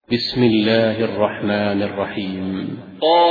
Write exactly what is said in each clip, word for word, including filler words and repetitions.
بسم الله الرحمن الرحيم.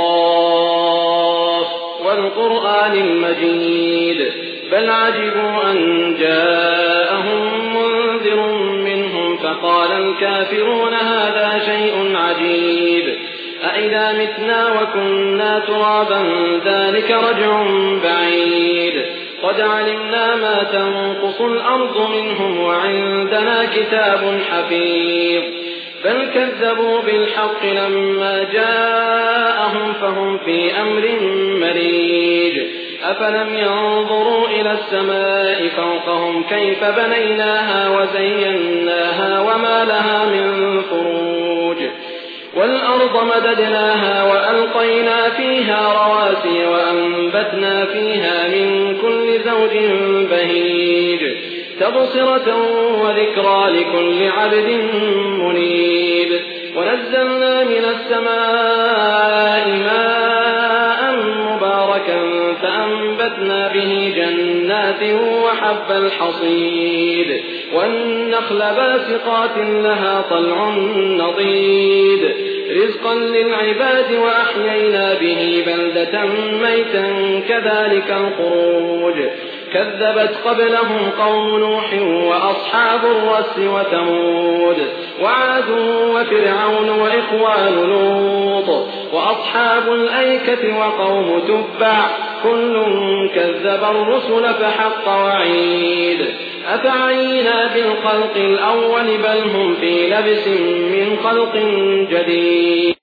قاف والقرآن المجيد بل عجبوا أن جاءهم منذر منهم فقال الكافرون هذا شيء عجيب أإذا متنا وكنا ترابا ذلك رجع بعيد قد علمنا ما تنقص الأرض منهم وعندنا كتاب حفيظ بل كذبوا بالحق لما جاءهم فهم في أمر مريج أفلم ينظروا إلى السماء فوقهم كيف بنيناها وزيناها وما لها من فروج والأرض مددناها وألقينا فيها رواسي وأنبتنا فيها من كل زوج بهيج تبصرة وذكرى لكل عبد منيب ونزلنا من السماء ماء مباركا فأنبتنا به جنات وحب الحصيد والنخل باسقات لها طلع نضيد رزقا للعباد وأحيينا به بلدة ميتا كذلك الخروج كذبت قبلهم قوم نوح وأصحاب الرس وثمود وعاد وفرعون وإخوان لوط وأصحاب الأيكة وقوم تبع كل كذب الرسل فحق وعيد أفعينا بالخلق الأول بل هم في لبس من خلق جديد.